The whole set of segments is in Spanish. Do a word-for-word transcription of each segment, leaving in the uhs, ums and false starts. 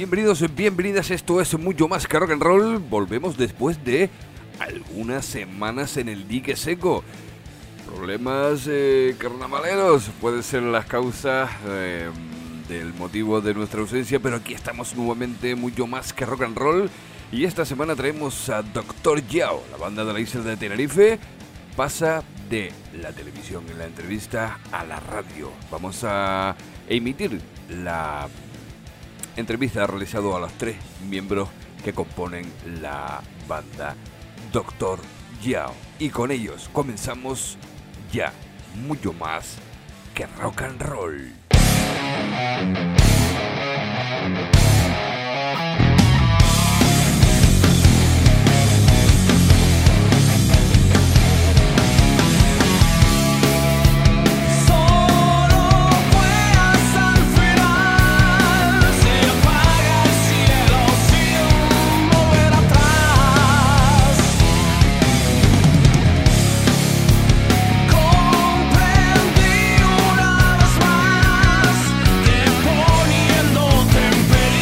Bienvenidos, bienvenidas, esto es mucho más que rock and roll. Volvemos después de algunas semanas en el dique seco. Problemas eh, carnavaleros pueden ser las causas eh, del motivo de nuestra ausencia, pero aquí estamos nuevamente, mucho más que rock and roll. Y esta semana traemos a Doctor Yao, la banda de la isla de Tenerife. Pasa de la televisión en la entrevista a la radio. Vamos a emitir la entrevista realizada a los tres miembros que componen la banda Doctor Yao. Y con ellos comenzamos ya, mucho más que rock and roll. Comprendí una vez más que poniéndote en peligro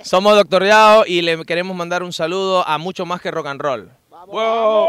Somos Doctor Yao y le queremos mandar un saludo a Mucho Más que Rock and Roll. ¡Vamos! ¡Wow!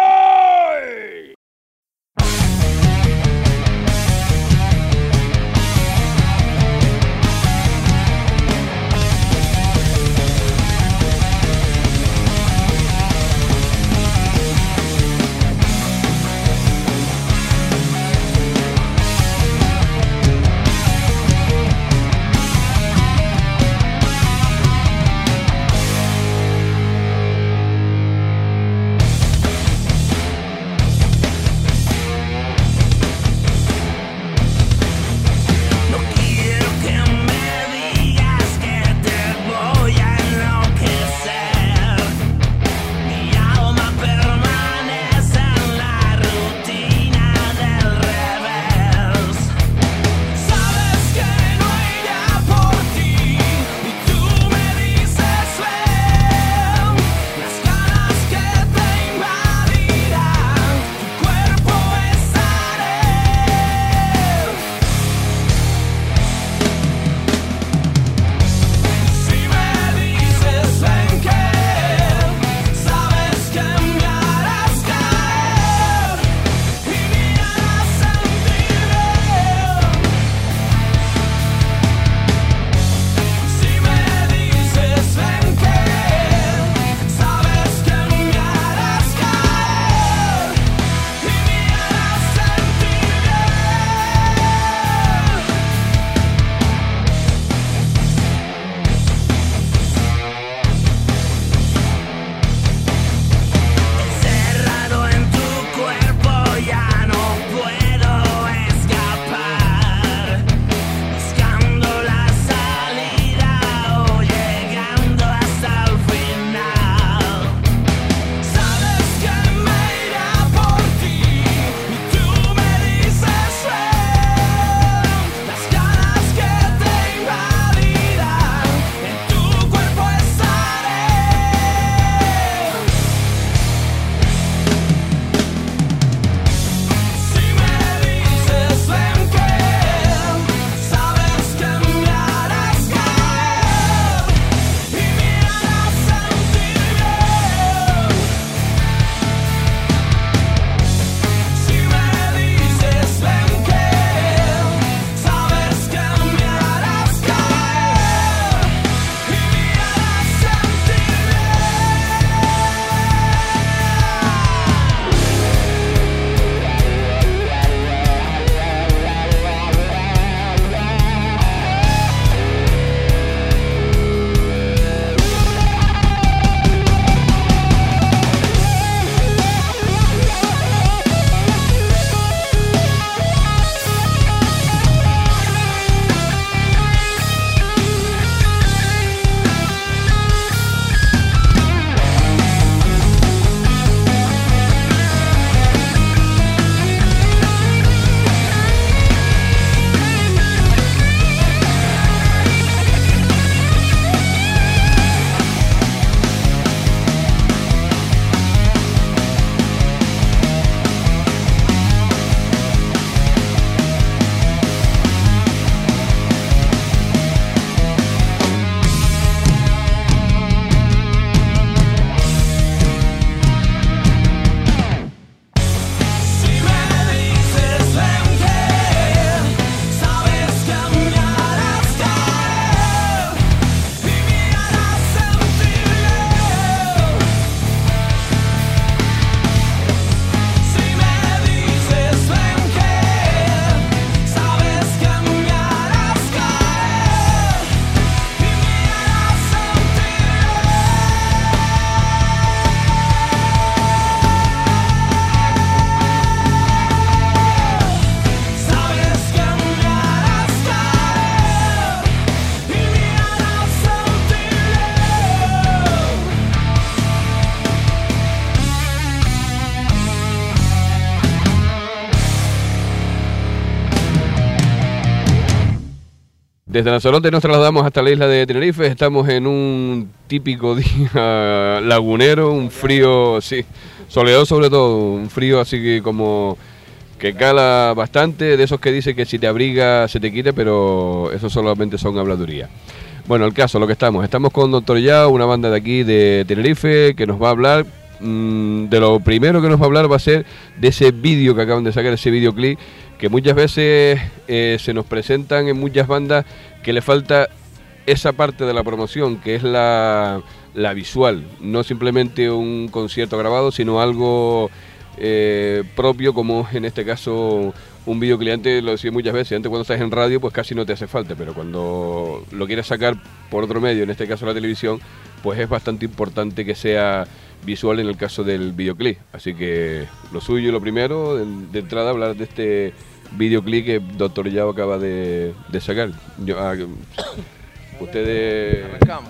Desde Lanzarote nos trasladamos hasta la isla de Tenerife. Estamos en un típico día lagunero, un frío, sí, soleado sobre todo, un frío así que como que cala bastante, de esos que dice que si te abriga se te quita, pero eso solamente son habladurías. Bueno, el caso, lo que estamos, estamos con Doctor Yao, una banda de aquí de Tenerife, que nos va a hablar, mmm, de lo primero que nos va a hablar va a ser de ese vídeo que acaban de sacar, ese videoclip, que muchas veces eh, se nos presentan en muchas bandas que le falta esa parte de la promoción, que es la, la visual, no simplemente un concierto grabado, sino algo eh, propio, como en este caso un videoclip. Antes lo decía muchas veces, antes cuando estás en radio pues casi no te hace falta, pero cuando lo quieres sacar por otro medio, en este caso la televisión, pues es bastante importante que sea visual en el caso del videoclip. Así que lo suyo y lo primero, de, de entrada, hablar de este videoclip que Doctor Yao acaba de, de sacar. Yo, ah, ustedes...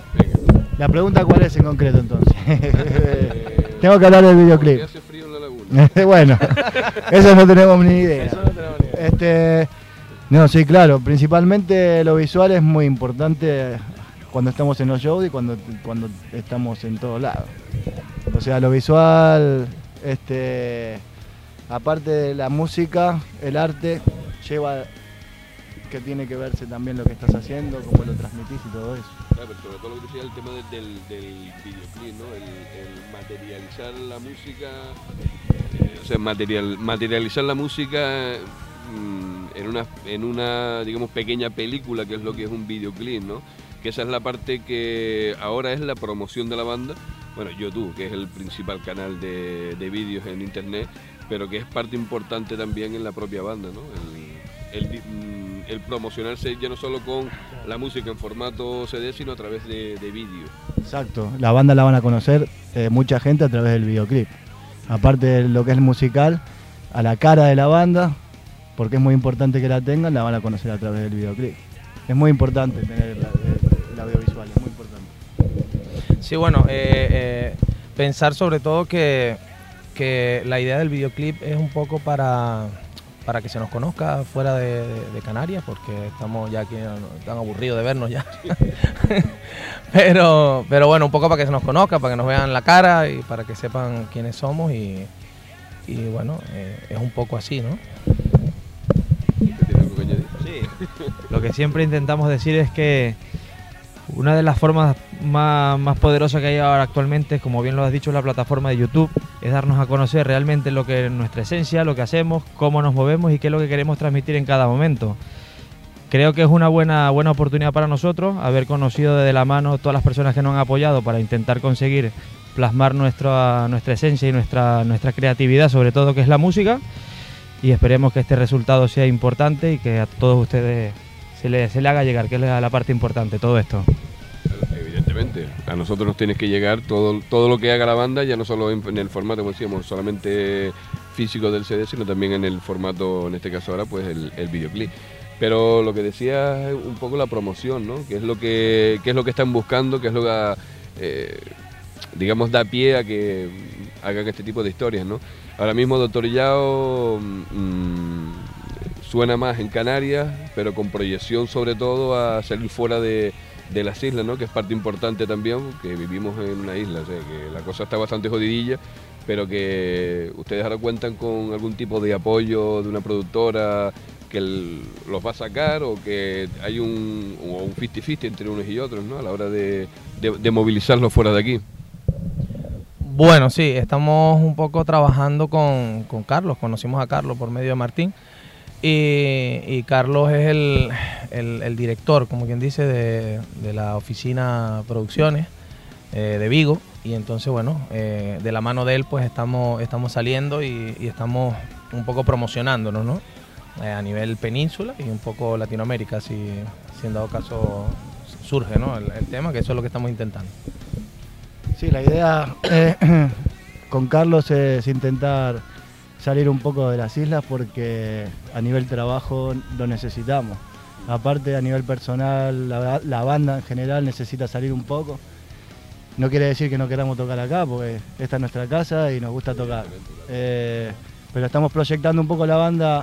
La pregunta cuál es en concreto entonces. Tengo que hablar del videoclip. Hace frío en la laguna. Bueno, eso no tenemos ni idea. Eso no tenemos ni idea. Este, no, sí, claro. Principalmente lo visual es muy importante cuando estamos en los shows y cuando, cuando estamos en todos lados. O sea, lo visual, este, aparte de la música, el arte lleva que tiene que verse también lo que estás haciendo, cómo lo transmitís y todo eso. Claro, pero sobre todo lo que decía el tema del, del, del videoclip, ¿no? El, el materializar la música, eh, o sea, material, materializar la música mmm, en una, en una, digamos, pequeña película, que es lo que es un videoclip, ¿no? Que esa es la parte que ahora es la promoción de la banda. Bueno, YouTube, que es el principal canal de, de vídeos en internet, pero que es parte importante también en la propia banda, ¿no? El, el, el promocionarse ya no solo con la música en formato C D, sino a través de, de vídeo. Exacto, la banda la van a conocer eh, mucha gente a través del videoclip. Aparte de lo que es el musical, a la cara de la banda, porque es muy importante que la tengan, la van a conocer a través del videoclip. Es muy importante tener la, el, el audiovisual, es muy importante. Sí, bueno, eh, eh, pensar sobre todo que, que la idea del videoclip es un poco para... para que se nos conozca fuera de, de, de Canarias, porque estamos ya aquí tan aburridos de vernos ya. pero, pero bueno, un poco para que se nos conozca, para que nos vean la cara y para que sepan quiénes somos y, y bueno, eh, es un poco así, ¿no? ¿Tiene algo que añadir? Sí, lo que siempre intentamos decir es que una de las formas más, más poderosas que hay ahora actualmente, como bien lo has dicho, es la plataforma de YouTube, es darnos a conocer realmente lo que es nuestra esencia, lo que hacemos, cómo nos movemos y qué es lo que queremos transmitir en cada momento. Creo que es una buena, buena oportunidad para nosotros haber conocido de la mano todas las personas que nos han apoyado para intentar conseguir plasmar nuestra, nuestra esencia y nuestra, nuestra creatividad, sobre todo que es la música, y esperemos que este resultado sea importante y que a todos ustedes se le, se le haga llegar, que es la, la parte importante, todo esto. Evidentemente, a nosotros nos tiene que llegar todo, todo lo que haga la banda, ya no solo en, en el formato, como decíamos, solamente físico del C D, sino también en el formato, en este caso ahora, pues el, el videoclip. Pero lo que decía es un poco la promoción, ¿no? Que es lo que, que es lo que están buscando, que es lo que, eh, digamos, da pie a que hagan este tipo de historias, ¿no? Ahora mismo Doctor Yao mmm, suena más en Canarias, pero con proyección sobre todo a salir fuera de, de las islas, ¿no? Que es parte importante también, que vivimos en una isla, o sea, que la cosa está bastante jodidilla, pero que ustedes ahora cuentan con algún tipo de apoyo de una productora que el, los va a sacar, o que hay un o un cincuenta cincuenta entre unos y otros, ¿no? A la hora de, de, de movilizarlos fuera de aquí. Bueno, sí, estamos un poco trabajando con, con Carlos, conocimos a Carlos por medio de Martín, y, y Carlos es el, el, el director, como quien dice, de, de la oficina Producciones eh, de Vigo, y entonces, bueno, eh, de la mano de él pues estamos, estamos saliendo y, y estamos un poco promocionándonos, ¿no? Eh, a nivel península y un poco Latinoamérica, si, si en dado caso surge, ¿no? el, el tema, que eso es lo que estamos intentando. Sí, la idea eh, con Carlos es intentar salir un poco de las islas porque a nivel trabajo lo necesitamos. Aparte, a nivel personal, la, la banda en general necesita salir un poco. No quiere decir que no queramos tocar acá, porque esta es nuestra casa y nos gusta tocar. Eh, pero estamos proyectando un poco la banda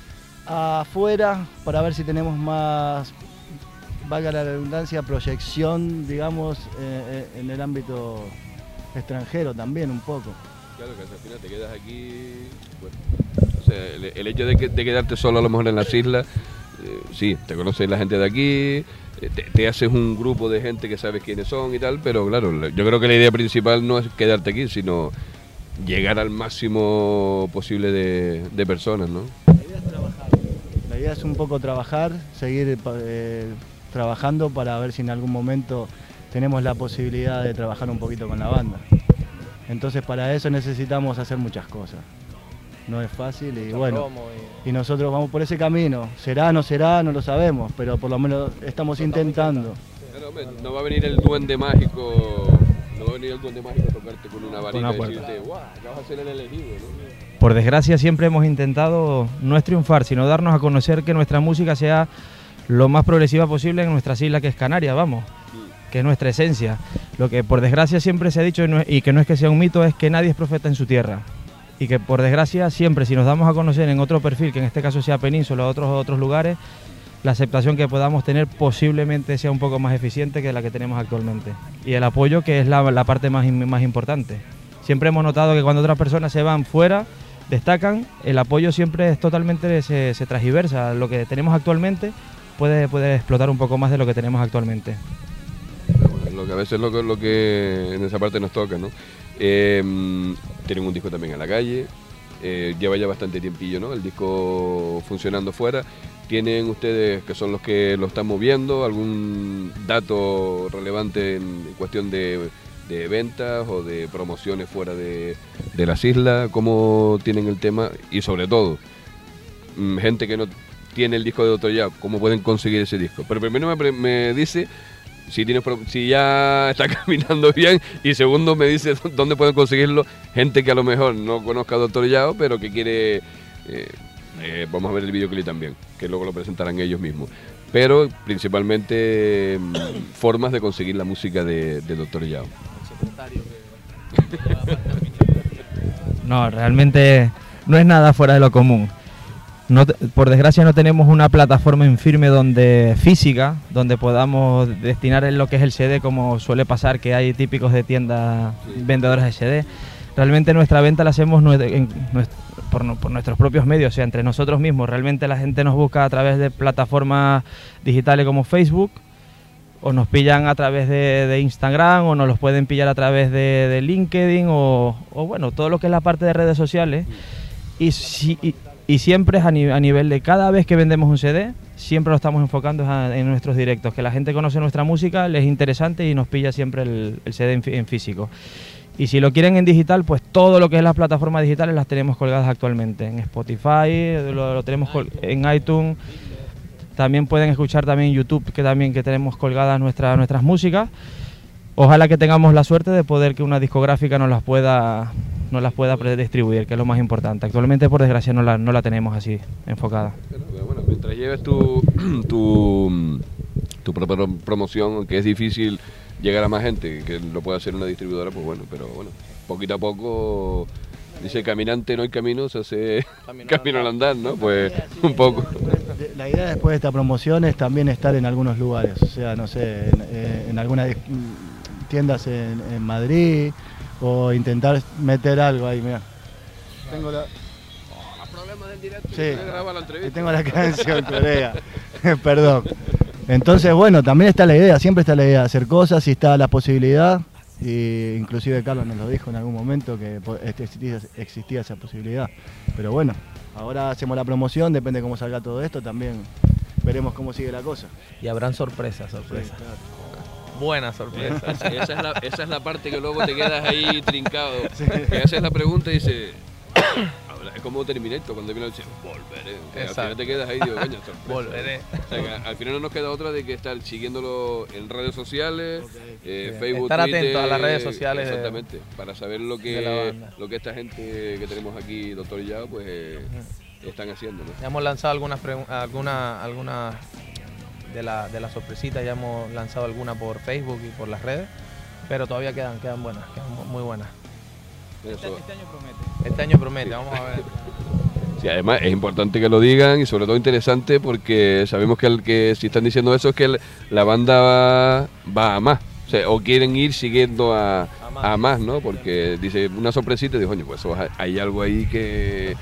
afuera para ver si tenemos más, valga la redundancia, proyección, digamos, eh, en el ámbito extranjero también un poco. Claro, que al final te quedas aquí, bueno, o sea, el, el hecho de, que, de quedarte solo a lo mejor en las islas eh, sí, te conoce la gente de aquí, eh, te, te haces un grupo de gente que sabes quiénes son y tal, pero claro, yo creo que la idea principal no es quedarte aquí, sino llegar al máximo posible de, de personas, ¿no? La idea es trabajar. La idea es un poco trabajar, seguir eh, trabajando para ver si en algún momento tenemos la posibilidad de trabajar un poquito con la banda. Entonces para eso necesitamos hacer muchas cosas. No es fácil y bueno, y nosotros vamos por ese camino. Será, no será, no lo sabemos, pero por lo menos estamos intentando. No va a venir el duende mágico, no va a venir el duende mágico a tocarte con una varita y decirte, guau, acá vas a ser el elegido, ¿no? Por desgracia siempre hemos intentado no es triunfar, sino darnos a conocer que nuestra música sea lo más progresiva posible en nuestras islas, que es Canarias, vamos, que es nuestra esencia. Lo que por desgracia siempre se ha dicho, y que no es que sea un mito, es que nadie es profeta en su tierra. Y que por desgracia siempre, si nos damos a conocer en otro perfil, que en este caso sea Península o otros, otros lugares, la aceptación que podamos tener posiblemente sea un poco más eficiente que la que tenemos actualmente. Y el apoyo, que es la, la parte más, más importante. Siempre hemos notado que cuando otras personas se van fuera, destacan, el apoyo siempre es totalmente, se, se transgiversa. Lo que tenemos actualmente puede, puede explotar un poco más de lo que tenemos actualmente. Bueno, lo que a veces es lo que, lo que en esa parte nos toca, ¿no? Eh, tienen un disco también a la calle, eh, lleva ya bastante tiempillo, ¿no? El disco funcionando fuera. ¿Tienen ustedes, que son los que lo están moviendo, algún dato relevante en cuestión de, de ventas o de promociones fuera de, de las islas? ¿Cómo tienen el tema? Y sobre todo, gente que no tiene el disco de Doctor Yao, ¿cómo pueden conseguir ese disco? Pero primero me, me dice si, tiene, si ya está caminando bien, y segundo me dice dónde pueden conseguirlo gente que a lo mejor no conozca a Doctor Yao, pero que quiere... Eh, eh, vamos a ver el videoclip también, que luego lo presentarán ellos mismos. Pero principalmente eh, formas de conseguir la música de, de Doctor Yao. No, realmente no es nada fuera de lo común. No, por desgracia no tenemos una plataforma en firme donde física, donde podamos destinar en lo que es el C D, como suele pasar, que hay típicos de tiendas vendedoras de C D. Realmente nuestra venta la hacemos en, por, por nuestros propios medios, o sea, entre nosotros mismos. Realmente la gente nos busca a través de plataformas digitales como Facebook, o nos pillan a través de, de Instagram, o nos los pueden pillar a través de, de LinkedIn, o, o bueno, todo lo que es la parte de redes sociales. Y si... Y, Y siempre es a, ni a nivel de cada vez que vendemos un C D, siempre lo estamos enfocando a, en nuestros directos, que la gente conoce nuestra música, les es interesante y nos pilla siempre el, el C D en, en físico. Y si lo quieren en digital, pues todo lo que es las plataformas digitales las tenemos colgadas actualmente. En Spotify, lo, lo tenemos en iTunes, también pueden escuchar también en YouTube, que también que tenemos colgadas nuestra, nuestras músicas. Ojalá que tengamos la suerte de poder que una discográfica nos las pueda... no las pueda distribuir, que es lo más importante. Actualmente, por desgracia, no la, no la tenemos así enfocada. Pero, bueno, mientras lleves tu, tu, tu propia promoción, que es difícil llegar a más gente, que lo pueda hacer una distribuidora, pues bueno, pero bueno, poquito a poco, dice caminante no hay camino, se hace camino, camino al andar, ¿no? Pues un poco. La idea después de esta promoción es también estar en algunos lugares, o sea, no sé, en, en algunas tiendas en, en Madrid, o intentar meter algo ahí, mira. Tengo la... Oh, problema del directo, sí, graba la entrevista. Tengo la canción, colega. Perdón. Entonces, bueno, también está la idea, siempre está la idea de hacer cosas, y está la posibilidad, y inclusive Carlos nos lo dijo en algún momento, que existía, existía esa posibilidad. Pero bueno, ahora hacemos la promoción, depende de cómo salga todo esto, también veremos cómo sigue la cosa. Y habrán sorpresas, sorpresas. Sí, claro. Buena sorpresa. Esa, esa, es la, esa es la parte que luego te quedas ahí trincado. Sí. Que haces la pregunta y dices, es como Terminator cuando viene y dice, volveré. Que al final te quedas ahí y digo, coño, sorpresa. Volveré. O sea, que al final no nos queda otra de que estar siguiéndolo en redes sociales, okay. eh, Facebook, estar Twitter, atento a las redes sociales. Exactamente, de, para saber lo que, lo que esta gente que tenemos aquí, Doctor Yao, pues eh, uh-huh. están haciendo, ¿no? Ya hemos lanzado algunas alguna, alguna de la, de la sorpresita, ya hemos lanzado alguna por Facebook y por las redes, pero todavía quedan, quedan buenas, quedan muy buenas. Este, este año promete. Este año promete, vamos a ver. Sí, además es importante que lo digan, y sobre todo interesante porque sabemos que, el, que si están diciendo eso es que el, la banda va, va a más, o sea, o quieren ir siguiendo a, a, más. a más, ¿no? Porque dice una sorpresita y dice, oye, pues hay algo ahí que,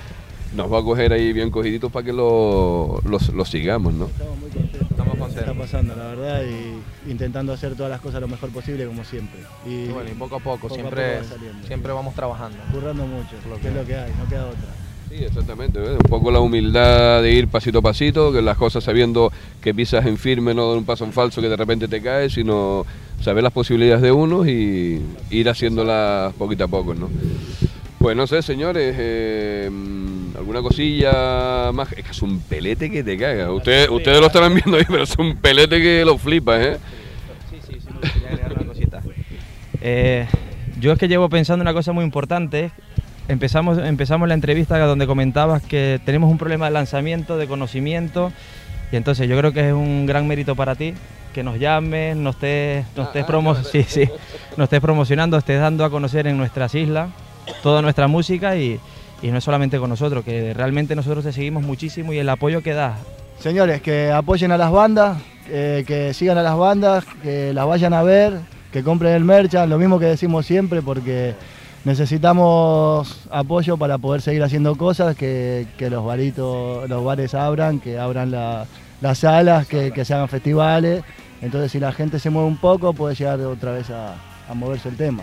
nos va a coger ahí bien cogiditos para que lo, los, los sigamos, ¿no? Estamos muy contentos. Estamos Está contentos. pasando, la verdad, y intentando hacer todas las cosas lo mejor posible, como siempre. Y, Y bueno, y poco a poco, poco a siempre, poco va saliendo. siempre vamos trabajando. currando mucho, que es lo que hay, no queda otra. Sí, exactamente, ¿ves? Un poco la humildad de ir pasito a pasito, que las cosas sabiendo que pisas en firme, no dar un paso en falso que de repente te caes, sino saber las posibilidades de unos y ir haciéndolas poquito a poco, ¿no? Pues no sé, señores, eh, alguna cosilla más. Es que es un pelete que te caga. Ustedes, ustedes lo estarán viendo ahí, pero es un pelete que lo flipas, ¿eh? Sí, sí, sí, me gustaría agregar una cosita. Eh, yo es que llevo pensando una cosa muy importante. Empezamos, empezamos la entrevista donde comentabas que tenemos un problema de lanzamiento, de conocimiento, y entonces yo creo que es un gran mérito para ti que nos llames, nos estés, nos estés, promo sí, sí, nos estés promocionando, estés dando a conocer en nuestras islas toda nuestra música y, y no es solamente con nosotros, que realmente nosotros te seguimos muchísimo y el apoyo que das. Señores, que apoyen a las bandas, eh, que sigan a las bandas, que las vayan a ver, que compren el merchan, lo mismo que decimos siempre, porque necesitamos apoyo para poder seguir haciendo cosas, que, que los baritos, los bares abran, que abran la, las salas, que, que se hagan festivales. Entonces, si la gente se mueve un poco, puede llegar otra vez a, a moverse el tema.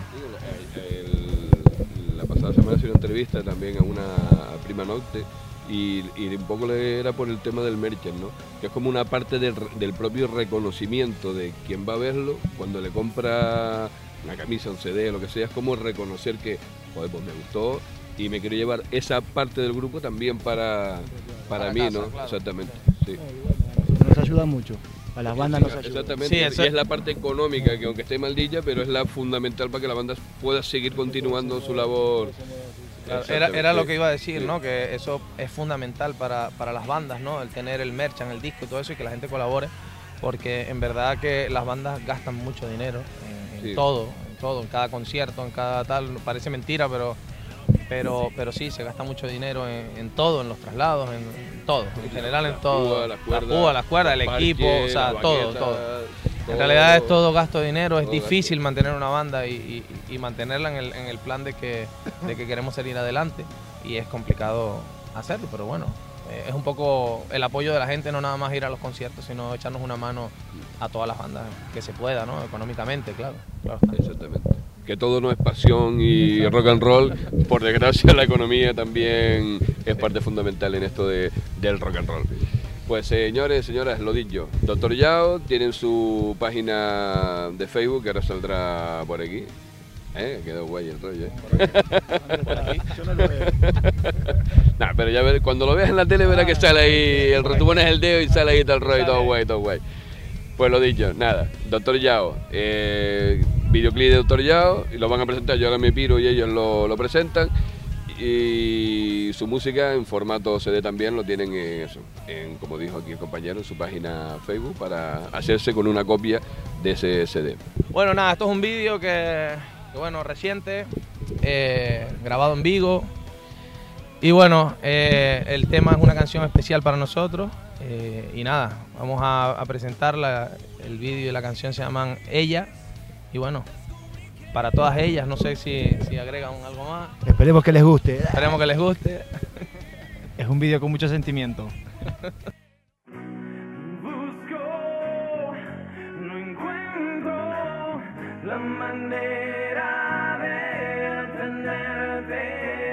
El- la pasada semana hice una entrevista también a una prima norte y, y un poco le era por el tema del merchant, ¿no? Que es como una parte del, del propio reconocimiento de quien va a verlo cuando le compra una camisa, un C D, lo que sea, es como reconocer que, joder, pues me gustó y me quiero llevar esa parte del grupo también para, para, Para mí, casa, ¿no? claro. Exactamente, sí. Nos ayuda mucho, a las bandas nos ayuda. Exactamente, Sí, eso- y es la parte económica que aunque esté maldilla, pero es la fundamental para que la banda pueda seguir continuando su labor. Claro, era, Exactamente, era lo sí. que iba a decir, Sí. ¿no? Que eso es fundamental para, para las bandas, ¿no? El tener el merchan, el disco y todo eso y que la gente colabore, porque en verdad que las bandas gastan mucho dinero en, en Sí. todo, en todo, en cada concierto, en cada tal, parece mentira, pero pero pero sí, se gasta mucho dinero en, en todo, en los traslados, en, en todo, en general en Las todo. púas, las cuerdas, las púas, las cuerdas, el los equipo, parches, o sea, las todo, baquetas, todo. todo. En realidad es todo gasto de dinero, es todo difícil gasto. mantener una banda y, y- y mantenerla en el, en el plan de que, de que queremos salir adelante y es complicado hacerlo, pero bueno, eh, es un poco el apoyo de la gente, no nada más ir a los conciertos, sino echarnos una mano a todas las bandas que se pueda, ¿no? Económicamente, claro. claro está. Exactamente. Que todo no es pasión y rock and roll. Por desgracia, la economía también es parte fundamental en esto de, del rock and roll. Pues señores, señoras, lo dicho. Doctor Yao, tienen su página de Facebook que ahora saldrá por aquí. ¿Eh? Quedó guay el rollo, ¿eh? Yo no lo veo. Nah, pero ya ver, cuando lo veas en la tele verás que sale ahí, el tú pones el dedo y sale ahí todo el rollo, todo guay, todo guay. Pues lo dicho, nada, Doctor Yao, eh, videoclip de Doctor Yao, y lo van a presentar, yo ahora me piro y ellos lo, lo presentan, y su música en formato C D también lo tienen en eso, en, como dijo aquí el compañero, en su página Facebook para hacerse con una copia de ese C D. Bueno, nada, esto es un vídeo que, que, bueno, reciente, eh, grabado en Vigo. Y bueno, eh, el tema es una canción especial para nosotros. Eh, y nada, vamos a, a presentarla. El vídeo y la canción se llaman Ella. Y bueno, para todas ellas, no sé si, si agregan algo más. Esperemos que les guste. Esperemos que les guste. Es un vídeo con mucho sentimiento. Busco, no encuentro la manera de tenerte.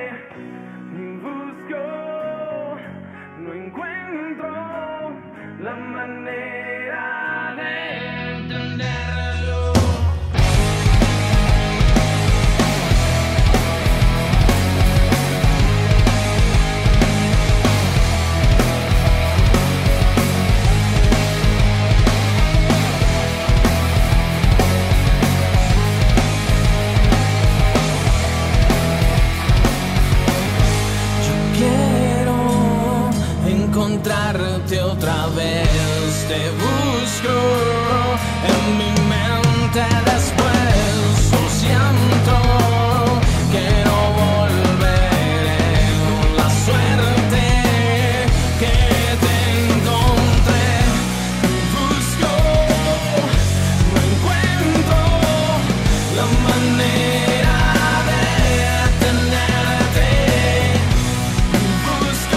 Busco, no encuentro la manera de entenderlo. Quiero encontrarte otra vez, te busco en mi mente después, lo siento que no volveré, la suerte que te encontré, busco, no encuentro la manera de tenerte. Busco,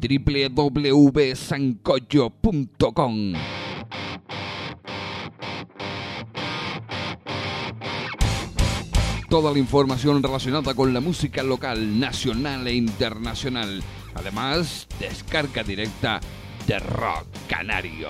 doble u doble u doble u punto sancocho punto com. Toda la información relacionada con la música local, nacional e internacional. Además, descarga directa de Rock Canario.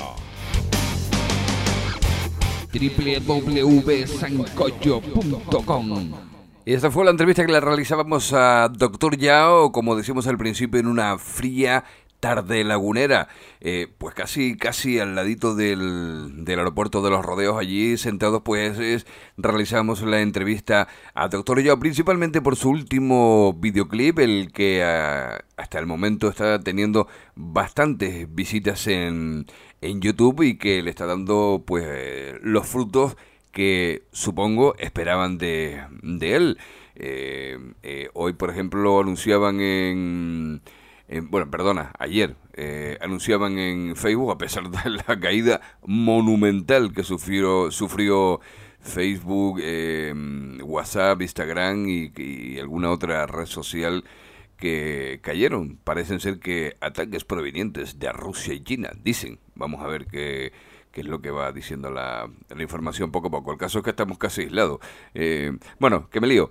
doble u doble u doble u punto sancocho punto com. Y esta fue la entrevista que le realizábamos a doctor Yao, como decimos al principio, en una fría tarde lagunera, eh, pues casi casi al ladito del, del aeropuerto de Los Rodeos, allí sentados, pues es, realizamos la entrevista a doctor Yao, principalmente por su último videoclip, el que uh, hasta el momento está teniendo bastantes visitas en, en YouTube y que le está dando pues eh, los frutos que supongo esperaban de, de él. Eh, eh, hoy, por ejemplo, anunciaban en... Eh, bueno, perdona, ayer eh, anunciaban en Facebook, a pesar de la caída monumental que sufrió, sufrió Facebook, eh, WhatsApp, Instagram y, y alguna otra red social que cayeron. Parecen ser que ataques provenientes de Rusia y China, dicen. Vamos a ver qué, qué es lo que va diciendo la, la información poco a poco. El caso es que estamos casi aislados. Eh, bueno, que me lío.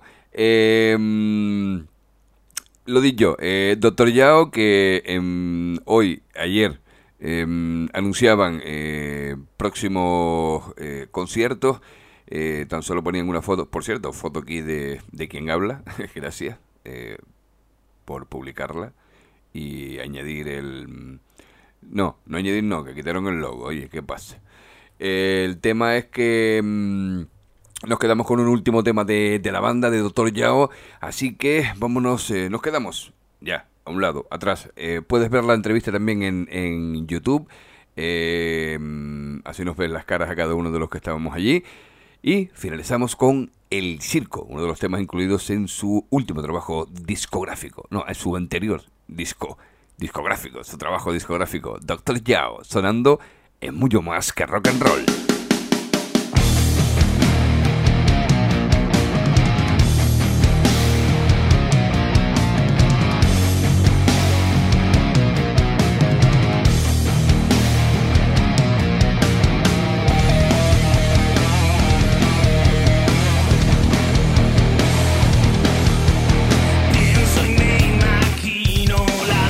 Eh... Lo dicho, eh, doctor Yao, que eh, hoy, ayer, eh, anunciaban eh, próximos eh, conciertos, eh, tan solo ponían una foto, por cierto, foto aquí de, de quien habla, gracias eh, por publicarla y añadir el... No, no añadir no, que quitaron el logo, oye, ¿qué pasa? Eh, el tema es que... Mm, nos quedamos con un último tema de, de la banda de doctor Yao, así que vámonos, eh, nos quedamos ya, a un lado, atrás. Eh, puedes ver la entrevista también en, en YouTube, eh, así nos ven las caras a cada uno de los que estábamos allí. Y finalizamos con El Circo, uno de los temas incluidos en su último trabajo discográfico, no, en su anterior disco discográfico, su trabajo discográfico, doctor Yao, sonando en mucho más que rock and roll.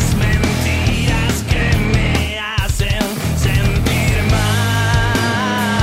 Mentiras que me hacen sentir mal.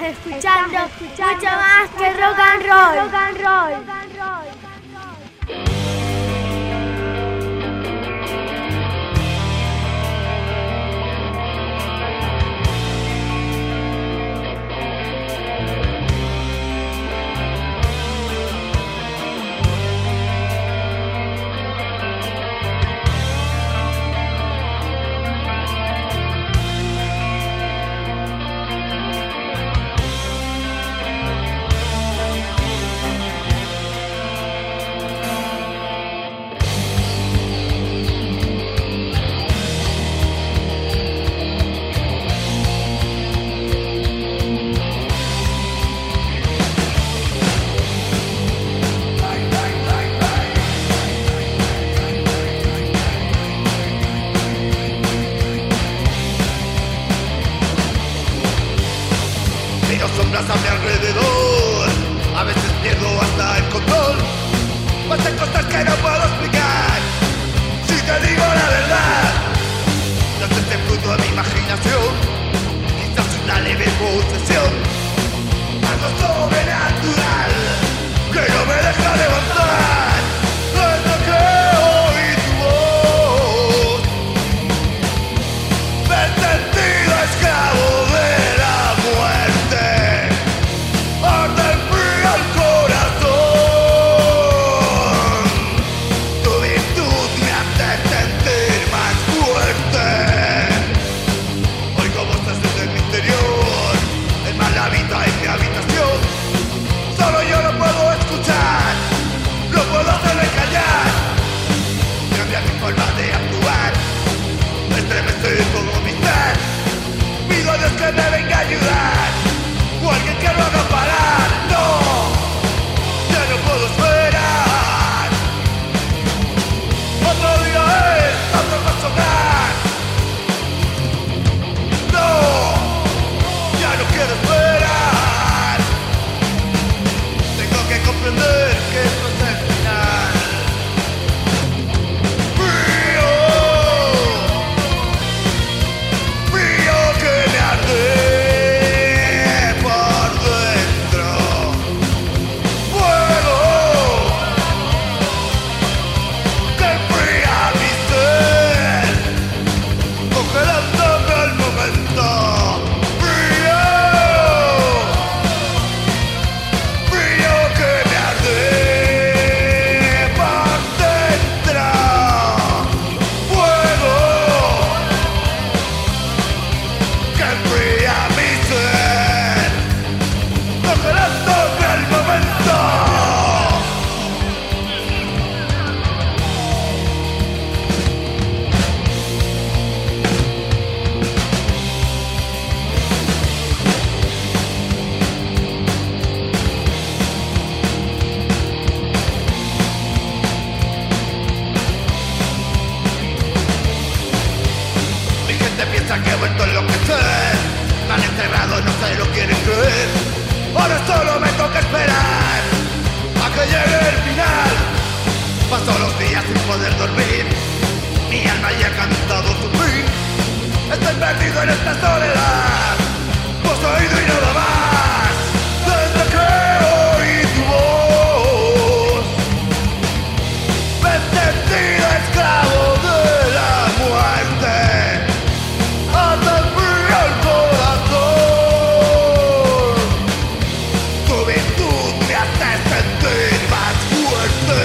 escuchando mucho más que rock and roll. Rock and roll. Sombras a mi alrededor, a veces pierdo hasta el control. Pasan cosas que no puedo explicar. Si te digo la verdad, no sé si es fruto de mi imaginación, quizás una leve posesión, algo sobrenatural que no me deja levantar. Desde que oí tu voz, me he sentido esclavo de la muerte. Arde el frío al corazón. Tu virtud me hace sentir más fuerte. Oigo voces desde mi interior. El mal habita en mi habitación. Solo yo lo puedo escuchar. No puedo hacerle callar. Cambia mi forma de actuar. Me estremece todo mi ser. Pido a Dios que me venga a ayudar. O alguien que lo haga parar. No, ya no puedo esperar. Otro día es, otro va a sonar. No, ya no quiero esperar. Tengo que comprender que esto es el final. Frío, frío que me arde. Que he vuelto a enloquecer. Me han encerrado, no se lo quieren creer. Ahora solo me toca esperar a que llegue el final. Paso los días sin poder dormir. Mi alma ya ha cantado su fin. Estoy perdido en esta soledad. Vos oído y nada más. Desde que oí tu voz, me he sentido esclavo de la muerte. Hasta el frío al corazón. Tu virtud me hace sentir más fuerte.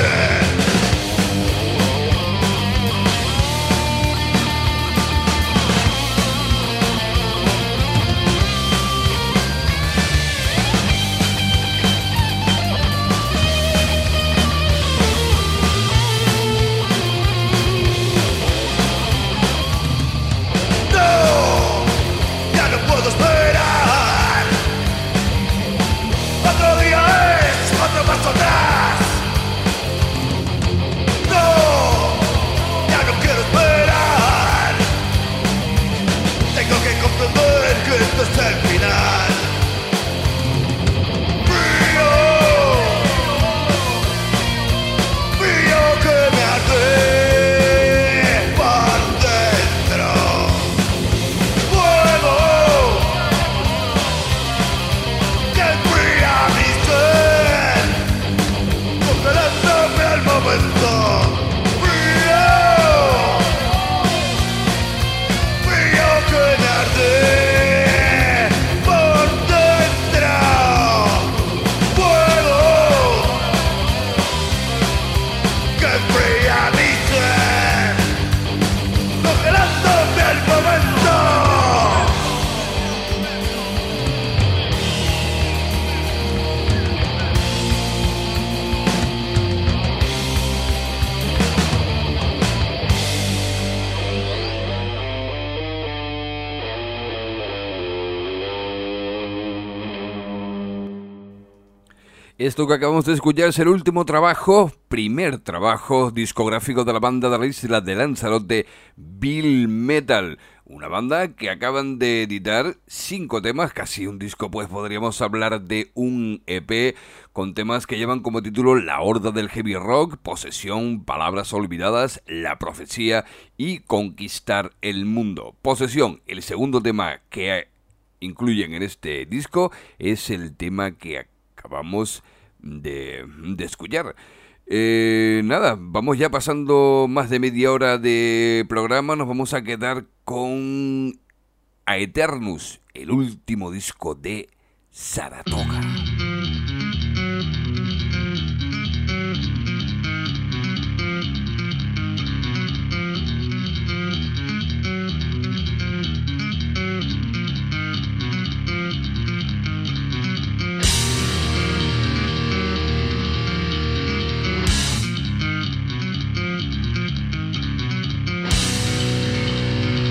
Esto que acabamos de escuchar es el último trabajo, primer trabajo discográfico de la banda de la isla de Lanzarote, Bill Metal. Una banda que acaban de editar cinco temas, casi un disco, pues podríamos hablar de un E P con temas que llevan como título La Horda del Heavy Rock, Posesión, Palabras Olvidadas, La Profecía y Conquistar el Mundo. Posesión, el segundo tema que incluyen en este disco, es el tema que acabamos de, de escuchar. Eh, nada, vamos ya pasando más de media hora de programa. Nos vamos a quedar con Aeternus, el último disco de Saratoga.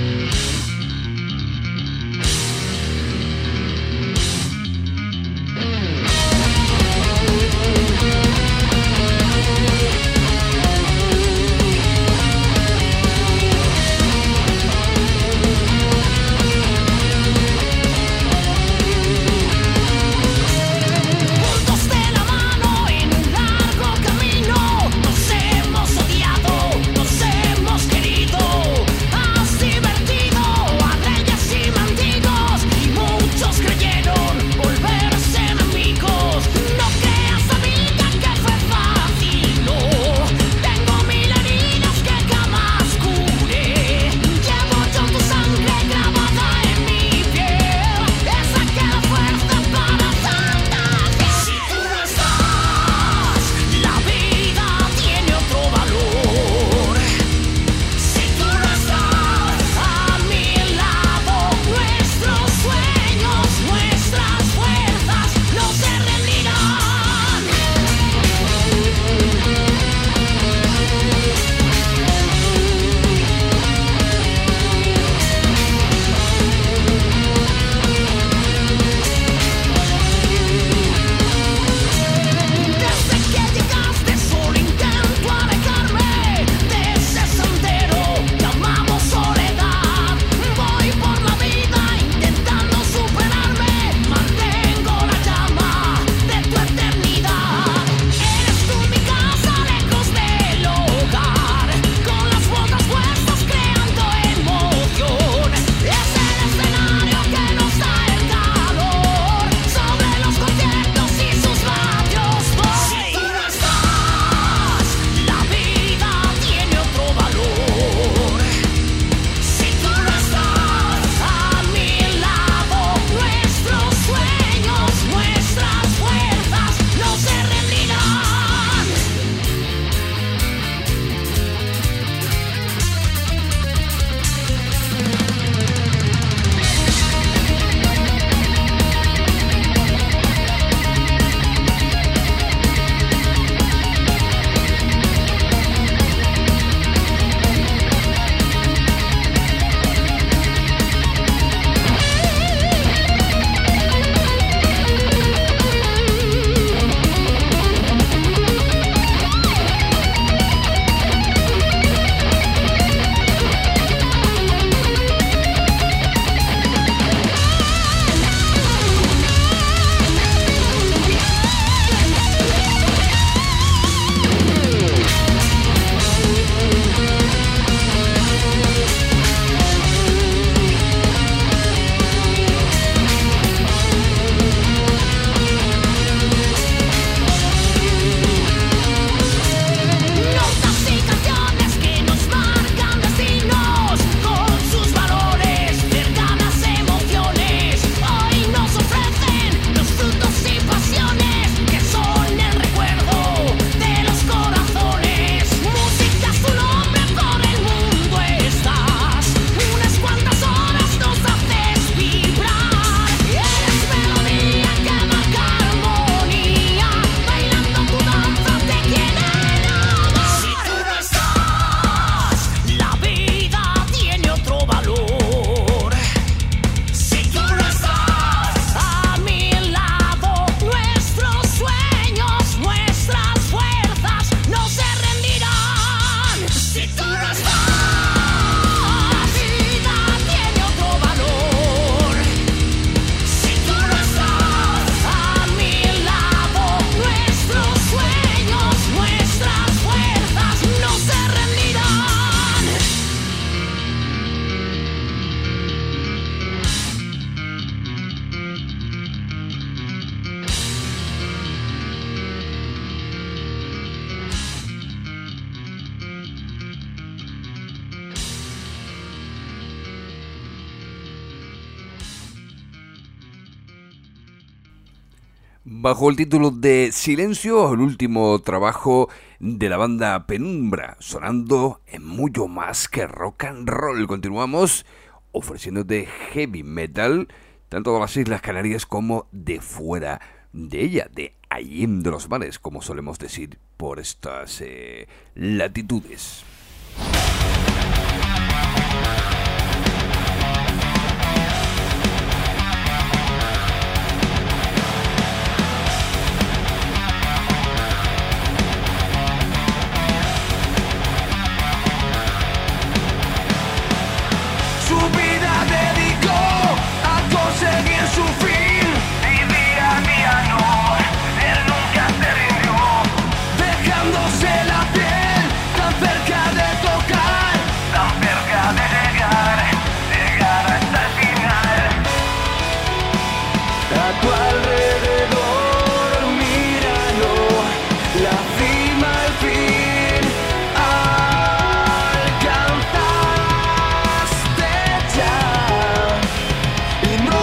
Thank Bajo el título de Silencio, el último trabajo de la banda Penumbra, sonando en mucho más que rock and roll. Continuamos ofreciéndote heavy metal, tanto de las Islas Canarias como de fuera de ella, de Allende de los Mares, como solemos decir por estas eh, latitudes. Su fin y día a día no, él nunca se rindió, dejándose la piel tan cerca de tocar, tan cerca de llegar, llegar hasta el final. A tu alrededor míralo, la cima al fin alcanzaste ya y no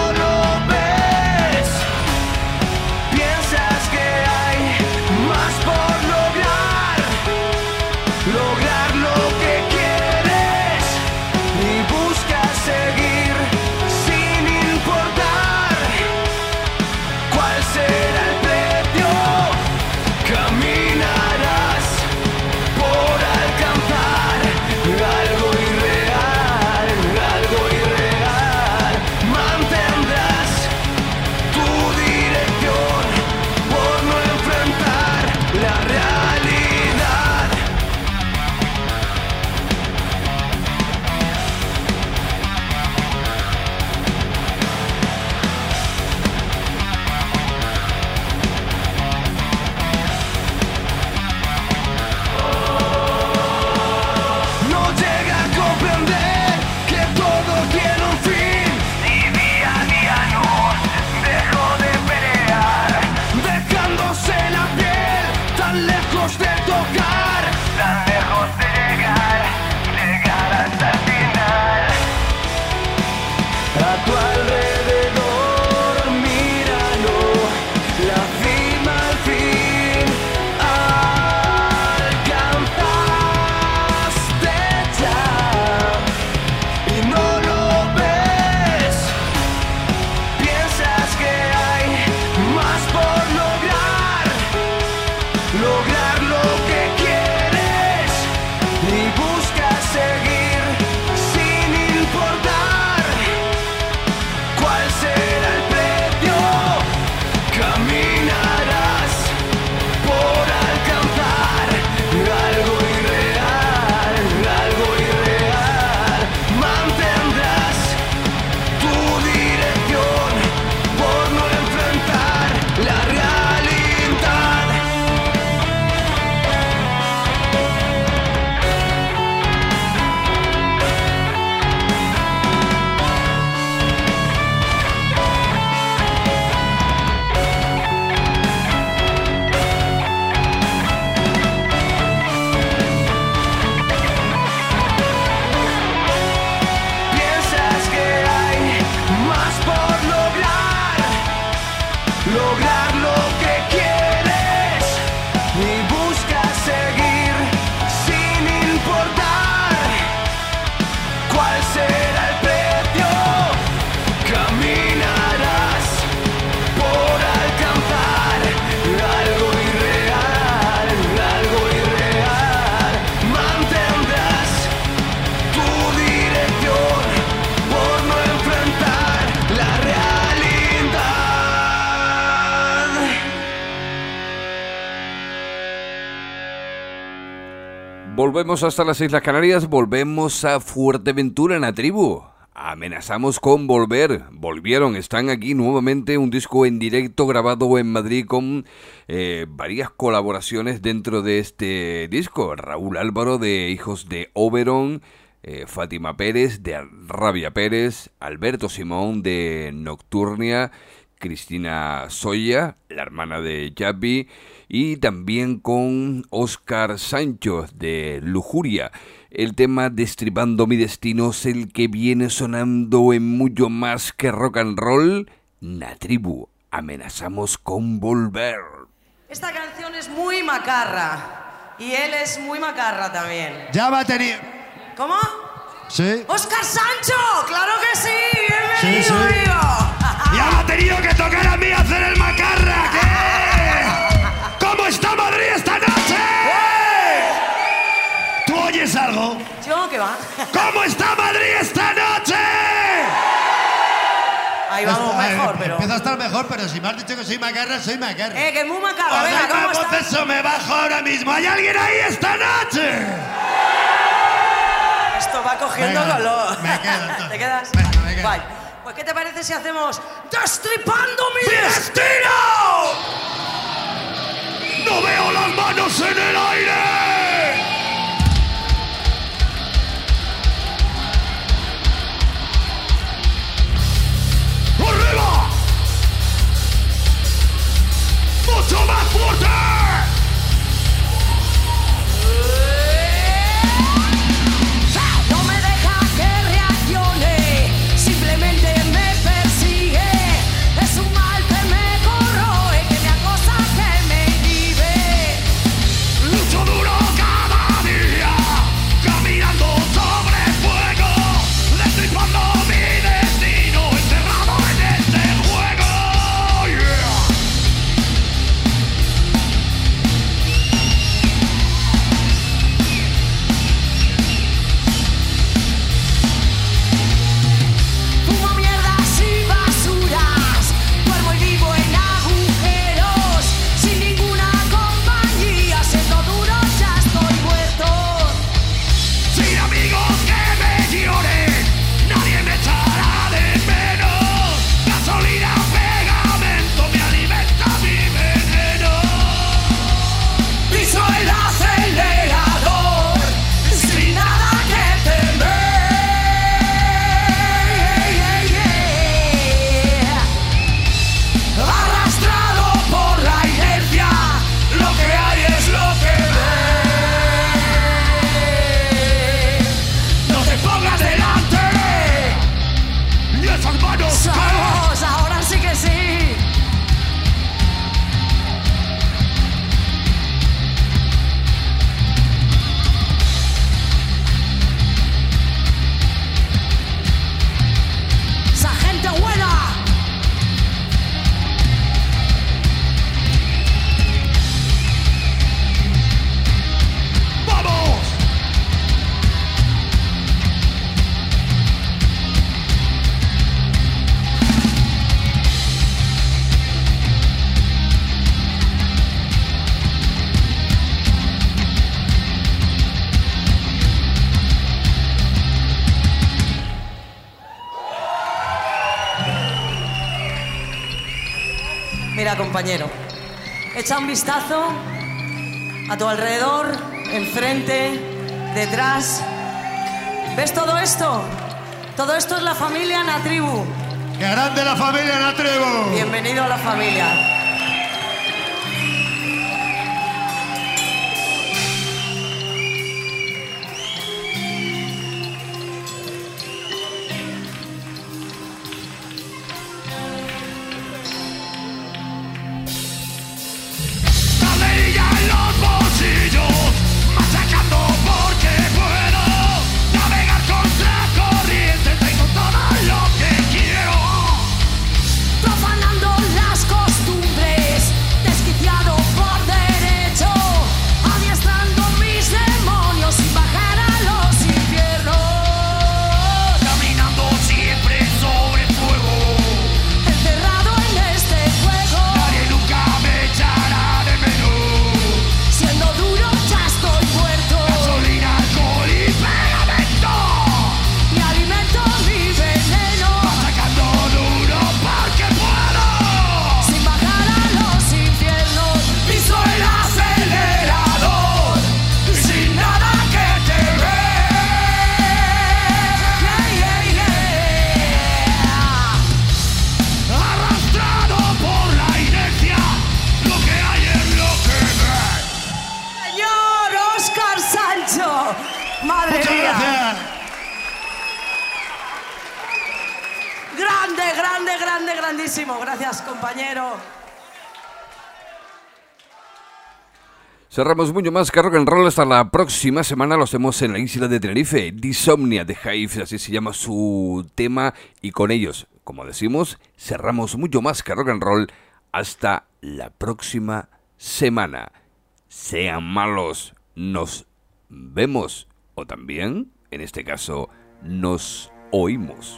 Volvemos hasta las Islas Canarias, volvemos a Fuerteventura, Natribu. Amenazamos con volver, volvieron, están aquí nuevamente, un disco en directo grabado en Madrid con eh, varias colaboraciones dentro de este disco. Raúl Álvaro de Hijos de Oberon, eh, Fátima Pérez de Rabia Pérez, Alberto Simón de Nocturnia, Cristina Soya, la hermana de Yapi, y también con Óscar Sancho de Lujuria. El tema Destripando mi destino es el que viene sonando en mucho más que rock and roll. Natribu, amenazamos con volver. Esta canción es muy macarra. Y él es muy macarra también. Ya va a tener... ¿Cómo? Sí. ¡Óscar Sancho! ¡Claro que sí! ¡Bienvenido, Sí, sí. amigo! Ya me ha tenido que tocar a mí hacer el macarra. ¿Qué? ¿Cómo está Madrid esta noche? ¿Tú oyes algo? ¿Yo qué va? ¿Cómo está Madrid esta noche? Ahí vamos Está- mejor, eh, pero... Empiezo a estar mejor, pero si me has dicho que soy macarra, soy macarra. Eh, que es muy macarra. Os Venga, doy ¿cómo más está? voces o me bajo ahora mismo. ¿Hay alguien ahí esta noche? Esto va cogiendo Venga, color. me quedo, entonces. ¿Te quedas? Venga, me quedo. Vale. Pues, ¿qué te parece si hacemos Destripando mi ¡Mi destino? destino! ¡No veo las manos en el aire! ¡Arriba! ¡Mucho más fuerte! No me deja que reaccione, simplemente me persigue. Es un mal que me corroe, que me acosa, que me inhibe. Lucho duro cada día, caminando sobre fuego, destripando mi destino, encerrado en este juego. Yeah. Fumo mierdas y basuras, duermo y vivo en agujeros, sin ninguna compañía, siendo duro ya estoy muerto. Sin amigos que me lloren, nadie me echará de menos. Gasolina, pegamento, me alimenta mi veneno. Piso el acelerador, sin nada que temer. Arrastrado por la inercia, lo que hay es lo que ves. No te pongas delante. Y esas manos Vamos, ahora sí que sí. ¡Esa gente buena! ¡vamos! Mira, compañero, echa un vistazo a tu alrededor, enfrente, detrás. ¿Ves todo esto? Todo esto es la familia Natribu. ¡Qué grande la familia Natribu! Bienvenido a la familia. Calderilla en los bolsillos, machacando porque puedo navegar contra corriente, tengo todo lo que quiero. Profanando las costumbres. grande, grande, grande, grandísimo. Gracias, compañero. Cerramos mucho más que rock and roll. Hasta la próxima semana. Lo hacemos en la isla de Tenerife. Disomnia de Hive, así se llama su tema. Y con ellos, como decimos, cerramos mucho más que rock and roll. Hasta la próxima semana. Sean malos. Nos vemos. O también, en este caso, nos oímos.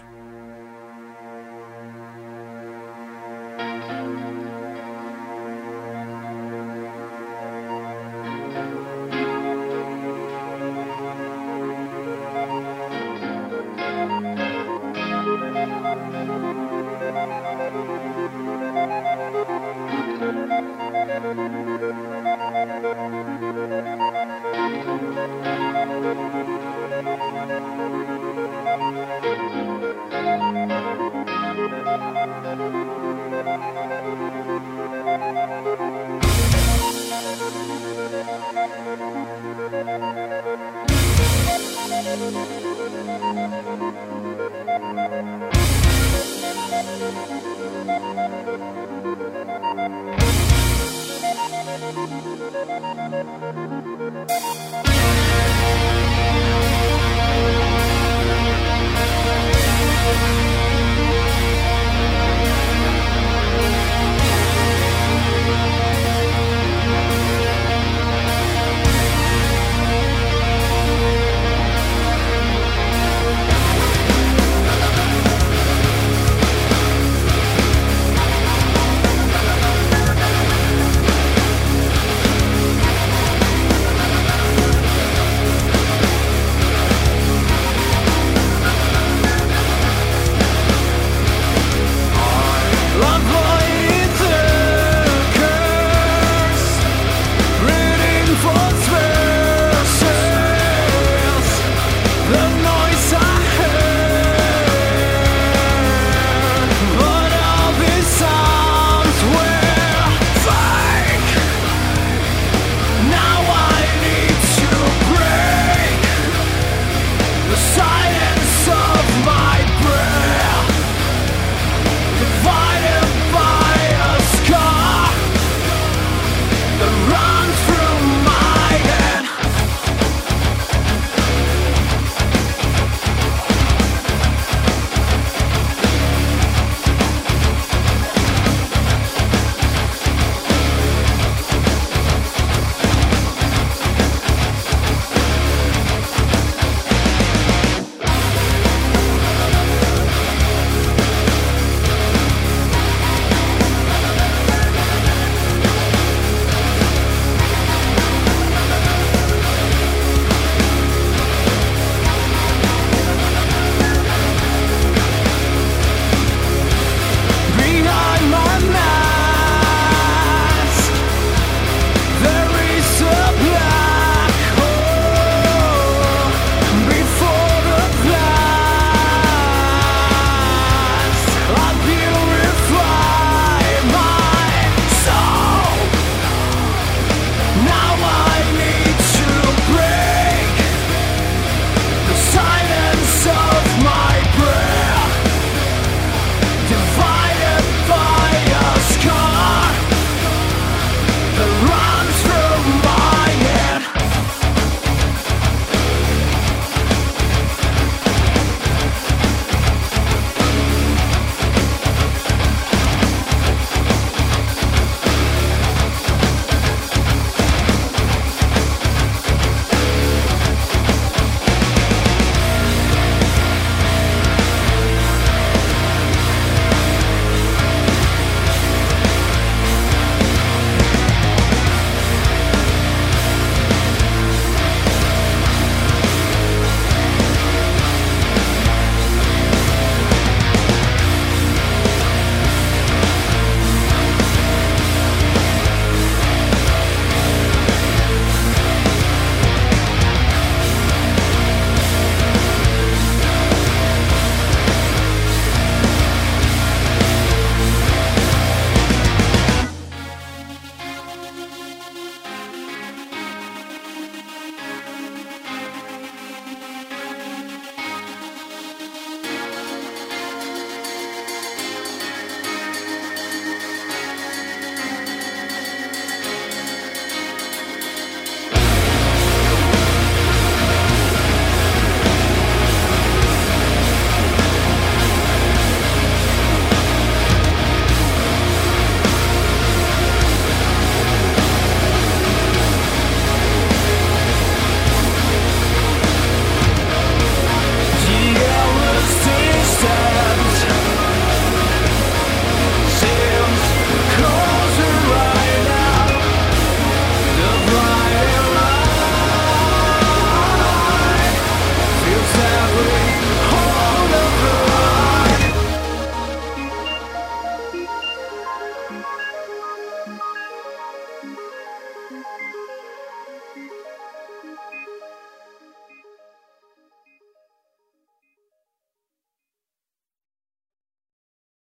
We'll be right back.